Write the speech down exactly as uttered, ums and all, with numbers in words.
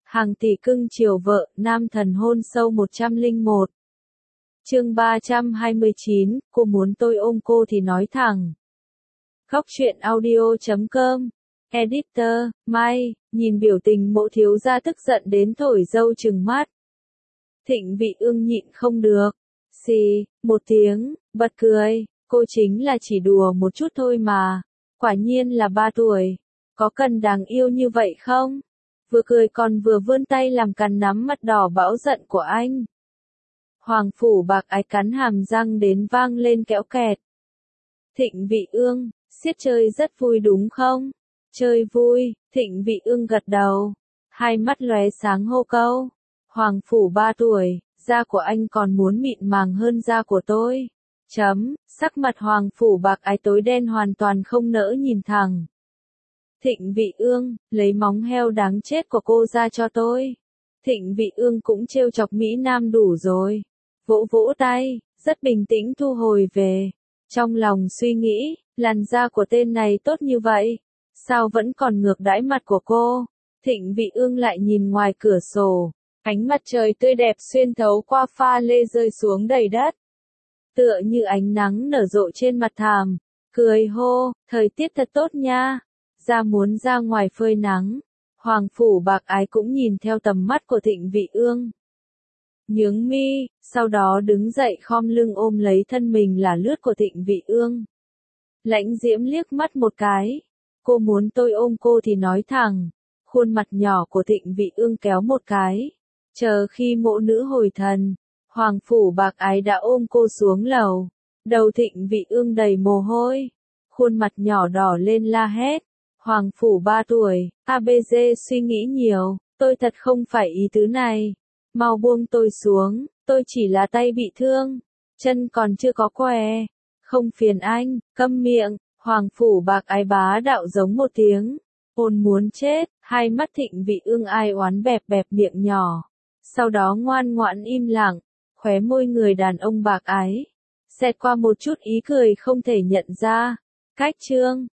Hàng tỷ cưng chiều vợ, nam thần hôn sâu một trăm lẻ một. Chương ba trăm hai mươi chín, cô muốn tôi ôm cô thì nói thẳng. Góc truyện audio chấm com. Editor, Mai, nhìn biểu tình Mộ thiếu gia tức giận đến thổi dâu trừng mắt. Thịnh Vị Ương nhịn không được. Xì, một tiếng, bật cười, cô chính là chỉ đùa một chút thôi mà. Quả nhiên là ba tuổi. Có cần đáng yêu như vậy không? Vừa cười còn vừa vươn tay làm cắn nắm mặt đỏ bão giận của anh. Hoàng phủ bạc ái cắn hàm răng đến vang lên kéo kẹt. Thịnh Vị Ương, siết chơi rất vui đúng không? Chơi vui, Thịnh Vị Ương gật đầu. Hai mắt lóe sáng hô câu. Hoàng phủ ba tuổi, da của anh còn muốn mịn màng hơn da của tôi. Chấm, sắc mặt Hoàng phủ bạc ái tối đen hoàn toàn không nỡ nhìn thẳng. Thịnh Vị Ương, lấy móng heo đáng chết của cô ra cho tôi. Thịnh Vị Ương cũng trêu chọc Mỹ Nam đủ rồi. Vỗ vỗ tay, rất bình tĩnh thu hồi về. Trong lòng suy nghĩ, làn da của tên này tốt như vậy. Sao vẫn còn ngược đãi mặt của cô? Thịnh Vị Ương lại nhìn ngoài cửa sổ. Ánh mặt trời tươi đẹp xuyên thấu qua pha lê rơi xuống đầy đất. Tựa như ánh nắng nở rộ trên mặt thảm. Cười hô, thời tiết thật tốt nha. Ra muốn ra ngoài phơi nắng. Hoàng phủ bạc ái cũng nhìn theo tầm mắt của Thịnh Vị Ương. Nhướng mi, sau đó đứng dậy khom lưng ôm lấy thân mình là lướt của Thịnh Vị Ương. Lãnh Diễm liếc mắt một cái. Cô muốn tôi ôm cô thì nói thẳng. Khuôn mặt nhỏ của Thịnh Vị Ương kéo một cái. Chờ khi mộ nữ hồi thần, Hoàng phủ bạc ái đã ôm cô xuống lầu. Đầu Thịnh Vị Ương đầy mồ hôi. Khuôn mặt nhỏ đỏ lên la hét. Hoàng phủ ba tuổi, a bê giê suy nghĩ nhiều, tôi thật không phải ý tứ này. Mau buông tôi xuống, tôi chỉ là tay bị thương, chân còn chưa có què. Không phiền anh, câm miệng, Hoàng phủ bạc ái bá đạo giống một tiếng. Ôn muốn chết, hai mắt Thịnh Vị Ương ai oán bẹp bẹp miệng nhỏ. Sau đó ngoan ngoãn im lặng, khóe môi người đàn ông bạc ái. Xẹt qua một chút ý cười không thể nhận ra. Cách chương.